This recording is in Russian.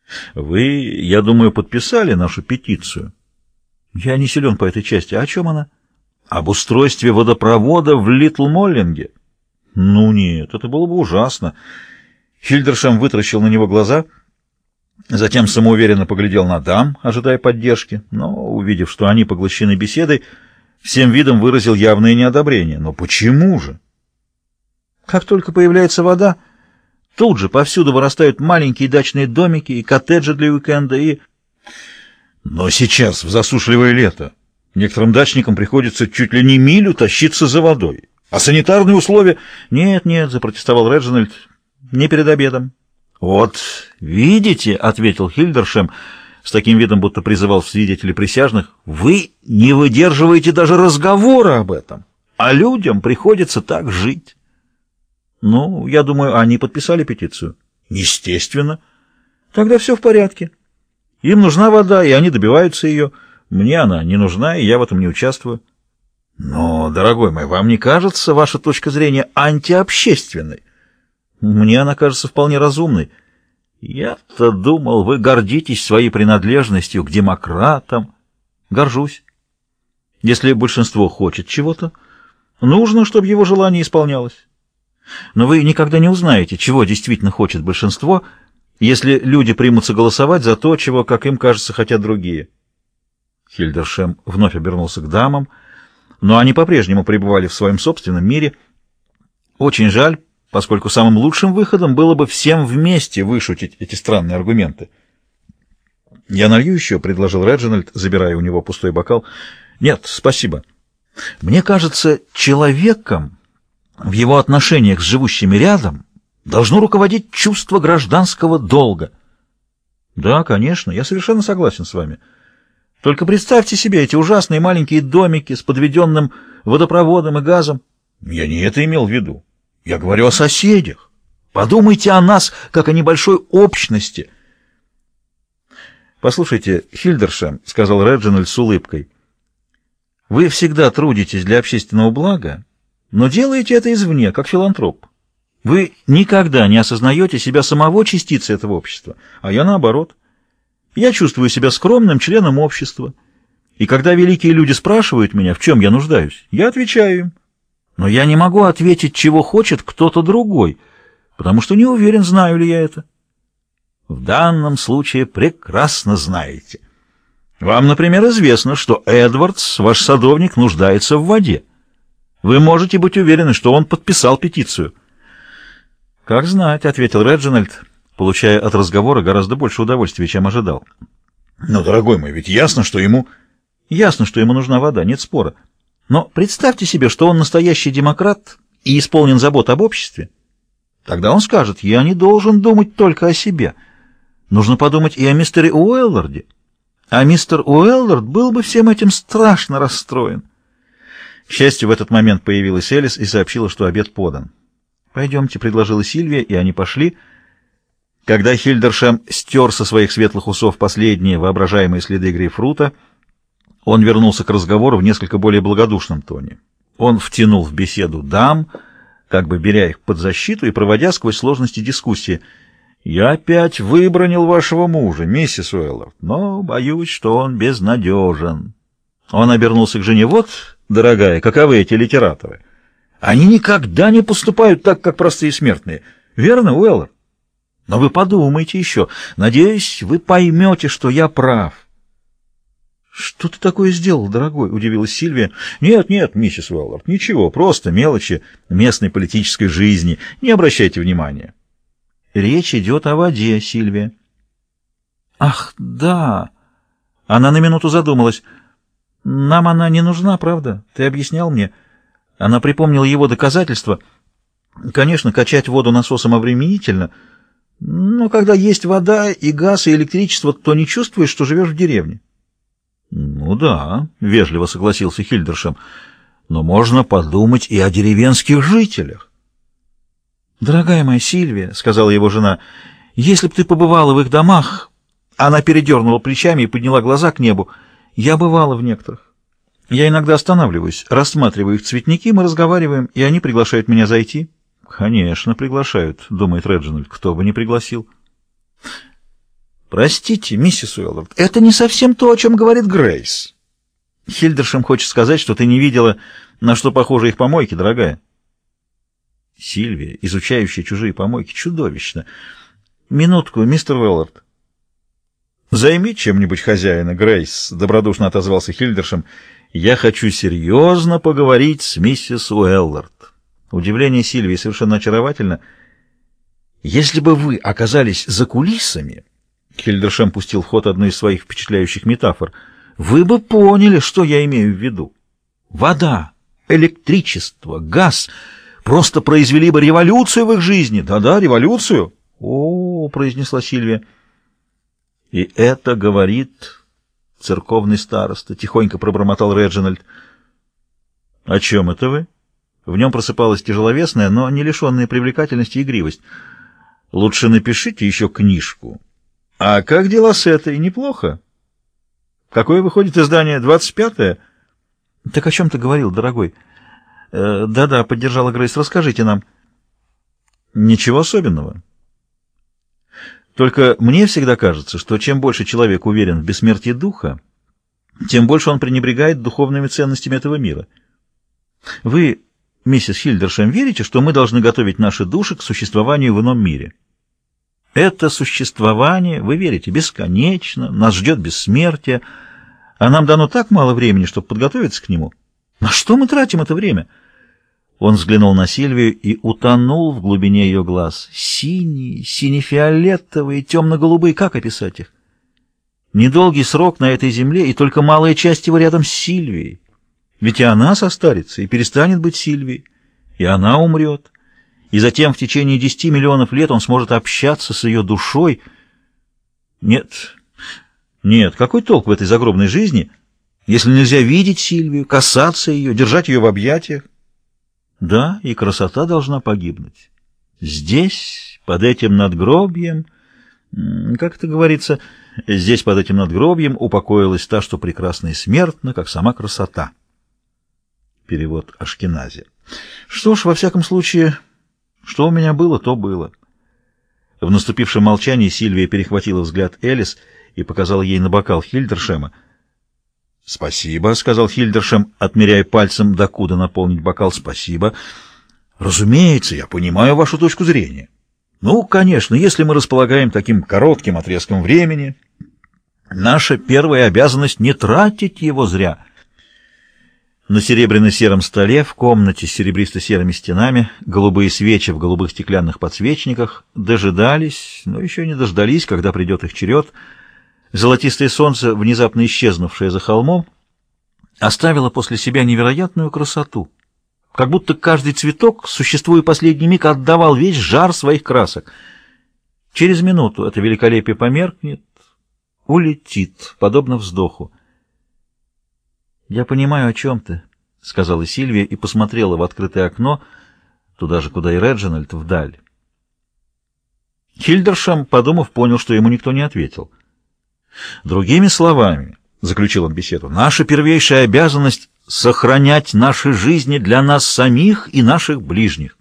Вы, я думаю, подписали нашу петицию? Я не силен по этой части. О чем она? Об устройстве водопровода в Литл-Моллинге. Ну нет, это было бы ужасно. Хильдершем вытаращил на него глаза, затем самоуверенно поглядел на дам, ожидая поддержки, но, увидев, что они поглощены беседой, всем видом выразил явное неодобрение. Но почему же? Как только появляется вода, тут же повсюду вырастают маленькие дачные домики и коттеджи для уикенда, и... Но сейчас, в засушливое лето, некоторым дачникам приходится чуть ли не милю тащиться за водой. А санитарные условия... Нет, нет, запротестовал Реджинальд, не перед обедом. Вот, видите, ответил Хильдершем с таким видом, будто призывал в свидетели присяжных, вы не выдерживаете даже разговора об этом, а людям приходится так жить. Ну, я думаю, они подписали петицию. Естественно. Тогда все в порядке. Им нужна вода, и они добиваются ее. Мне она не нужна, и я в этом не участвую. Но, дорогой мой, вам не кажется ваша точка зрения антиобщественной? Мне она кажется вполне разумной. Я-то думал, вы гордитесь своей принадлежностью к демократам. Горжусь. Если большинство хочет чего-то, нужно, чтобы его желание исполнялось. Но вы никогда не узнаете, чего действительно хочет большинство, если люди примутся голосовать за то, чего, как им кажется, хотят другие. Хильдершем вновь обернулся к дамам, но они по-прежнему пребывали в своем собственном мире. Очень жаль, поскольку самым лучшим выходом было бы всем вместе вышутить эти странные аргументы. «Я налью еще», — предложил Реджинальд, забирая у него пустой бокал. «Нет, спасибо. Мне кажется, человеком в его отношениях с живущими рядом должно руководить чувство гражданского долга». «Да, конечно, я совершенно согласен с вами. Только представьте себе эти ужасные маленькие домики с подведенным водопроводом и газом». «Я не это имел в виду. Я говорю о соседях. Подумайте о нас, как о небольшой общности». «Послушайте, Хильдершем», — сказал Реджинальд с улыбкой, — «вы всегда трудитесь для общественного блага, но делаете это извне, как филантроп. Вы никогда не осознаете себя самого частицей этого общества, а я наоборот. Я чувствую себя скромным членом общества, и когда великие люди спрашивают меня, в чем я нуждаюсь, я отвечаю им. Но я не могу ответить, чего хочет кто-то другой, потому что не уверен, знаю ли я это. В данном случае прекрасно знаете. Вам, например, известно, что Эдвардс, ваш садовник, нуждается в воде. Вы можете быть уверены, что он подписал петицию». «Как знать», — ответил Реджинальд, получая от разговора гораздо больше удовольствия, чем ожидал. «Но, дорогой мой, ведь ясно, что ему...» «Ясно, что ему нужна вода, нет спора. Но представьте себе, что он настоящий демократ и исполнен забот об обществе. Тогда он скажет, я не должен думать только о себе. Нужно подумать и о мистере Уэлларде. А мистер Уэллард был бы всем этим страшно расстроен». К счастью, в этот момент появилась Элис и сообщила, что обед подан. «Пойдемте», — предложила Сильвия, и они пошли. Когда Хильдершем стер со своих светлых усов последние воображаемые следы грейпфрута, он вернулся к разговору в несколько более благодушном тоне. Он втянул в беседу дам, как бы беря их под защиту и проводя сквозь сложности дискуссии. «Я опять выбранил вашего мужа, миссис Уэллард, но боюсь, что он безнадежен». Он обернулся к жене. «Вот, дорогая, каковы эти литераторы? Они никогда не поступают так, как простые смертные. Верно, Уэллард? Но вы подумайте еще. Надеюсь, вы поймете, что я прав». «Что ты такое сделал, дорогой?» — удивилась Сильвия. «Нет, нет, миссис Уэллард, ничего, просто мелочи местной политической жизни. Не обращайте внимания». «Речь идет о воде, Сильвия». «Ах, да!» Она на минуту задумалась. «Нам она не нужна, правда? Ты объяснял мне». Она припомнила его доказательства. «Конечно, качать воду насосом обременительно, но когда есть вода и газ, и электричество, то не чувствуешь, что живешь в деревне». «Ну да», — вежливо согласился Хильдершем, — «но можно подумать и о деревенских жителях». «Дорогая моя Сильвия», — сказала его жена, — «если б ты побывала в их домах...» Она передернула плечами и подняла глаза к небу. «Я бывала в некоторых. Я иногда останавливаюсь, рассматриваю их цветники, мы разговариваем, и они приглашают меня зайти». «Конечно, приглашают», — думает Реджинальд, — «кто бы не пригласил». Простите, миссис Уэллард, это не совсем то, о чем говорит Грейс. Хильдершем хочет сказать, что ты не видела, на что похожи их помойки, дорогая. Сильвия, изучающая чужие помойки, чудовищно. Минутку, мистер Уэллард. Займи чем-нибудь хозяина, Грейс, добродушно отозвался Хильдершем. Я хочу серьезно поговорить с миссис Уэллард. Удивление Сильвии совершенно очаровательно. Если бы вы оказались за кулисами, Хильдершем пустил в ход одну из своих впечатляющих метафор, вы бы поняли, что я имею в виду. Вода, электричество, газ просто произвели бы революцию в их жизни. Да-да, революцию. О, произнесла Сильвия. И это говорит церковный староста, тихонько пробормотал Реджинальд. О чем это вы? В нем просыпалась тяжеловесная, но не лишенная привлекательности игривость. Лучше напишите еще книжку. А как дела с этой? Неплохо. Какое выходит издание? 25-е? Так о чем ты говорил, дорогой? Да-да, поддержала Грейс. Расскажите нам. Ничего особенного. Только мне всегда кажется, что чем больше человек уверен в бессмертии духа, тем больше он пренебрегает духовными ценностями этого мира. Вы, миссис Хильдершем, верите, что мы должны готовить наши души к существованию в ином мире? Это существование, вы верите, бесконечно, нас ждет бессмертие, а нам дано так мало времени, чтобы подготовиться к нему. На что мы тратим это время? Он взглянул на Сильвию и утонул в глубине ее глаз. Синие, сине-фиолетовые, темно-голубые, как описать их? Недолгий срок на этой земле, и только малая часть его рядом с Сильвией. Ведь и она состарится, и перестанет быть Сильвией, и она умрет. И затем в течение 10 миллионов лет он сможет общаться с ее душой. Нет, какой толк в этой загробной жизни, если нельзя видеть Сильвию, касаться ее, держать ее в объятиях? Да, и красота должна погибнуть. Здесь, под этим надгробьем, как это говорится, здесь, под этим надгробьем, упокоилась та, что прекрасна и смертна, как сама красота. Перевод Ашкенази. Что ж, во всяком случае, что у меня было, то было. В наступившем молчании Сильвия перехватила взгляд Элис и показала ей на бокал Хильдершема. «Спасибо», — сказал Хильдершем, отмеряя пальцем, докуда наполнить бокал. «Спасибо. Разумеется, я понимаю вашу точку зрения. Ну, конечно, если мы располагаем таким коротким отрезком времени, наша первая обязанность — не тратить его зря». На серебряно-сером столе в комнате с серебристо-серыми стенами голубые свечи в голубых стеклянных подсвечниках дожидались, но еще не дождались, когда придет их черед. Золотистое солнце, внезапно исчезнувшее за холмом, оставило после себя невероятную красоту, как будто каждый цветок, существуя последний миг, отдавал весь жар своих красок. Через минуту это великолепие померкнет, улетит, подобно вздоху. «Я понимаю, о чем ты», — сказала Сильвия и посмотрела в открытое окно, туда же, куда и Реджинальд, вдаль. Хильдершем, подумав, понял, что ему никто не ответил. «Другими словами», — заключил он беседу, — «наша первейшая обязанность — сохранять наши жизни для нас самих и наших ближних.